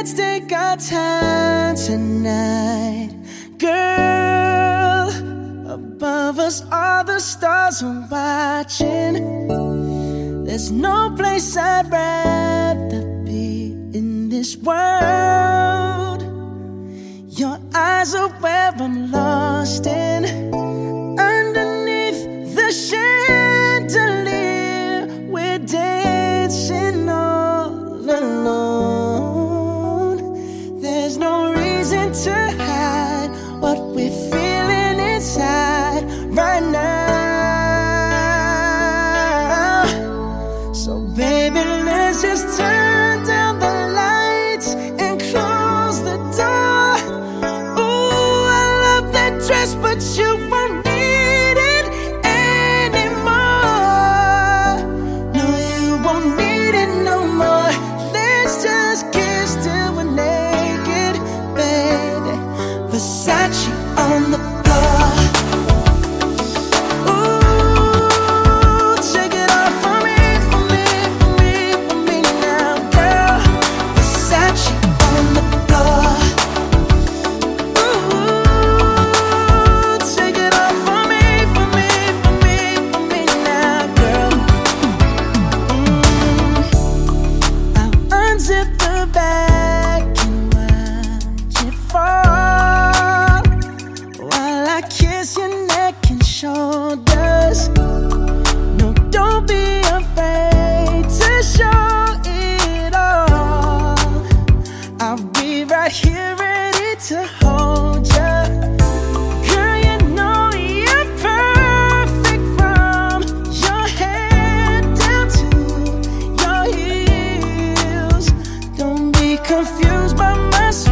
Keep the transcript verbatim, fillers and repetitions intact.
let's take our time tonight, girl. Above us, all the stars are watching. There's no place I'd rather be in this world. Your eyes are where I'm lost in. Underneath the chandelier, we're dancing all alone. There's no reason to hide what we're feeling inside right now. So baby, let's just turn down the lights and close the door. Ooh, I love that dress, but you won't need it anymore. No, you won't need it no more. Let's just kiss till we're naked, baby. Versace on the floor. Ooh, take it off for me, for me, for me, for me now, girl. Versace on the floor. Ooh, take it off for me, for me, for me, for me now, girl. Mm. I'll unzip the bag and watch it fall while I kiss your neck and shoulders. No, don't be afraid to show it all. I'll be right here ready to hold ya. Girl, you know you're perfect from your head down to your heels. Don't be confused by my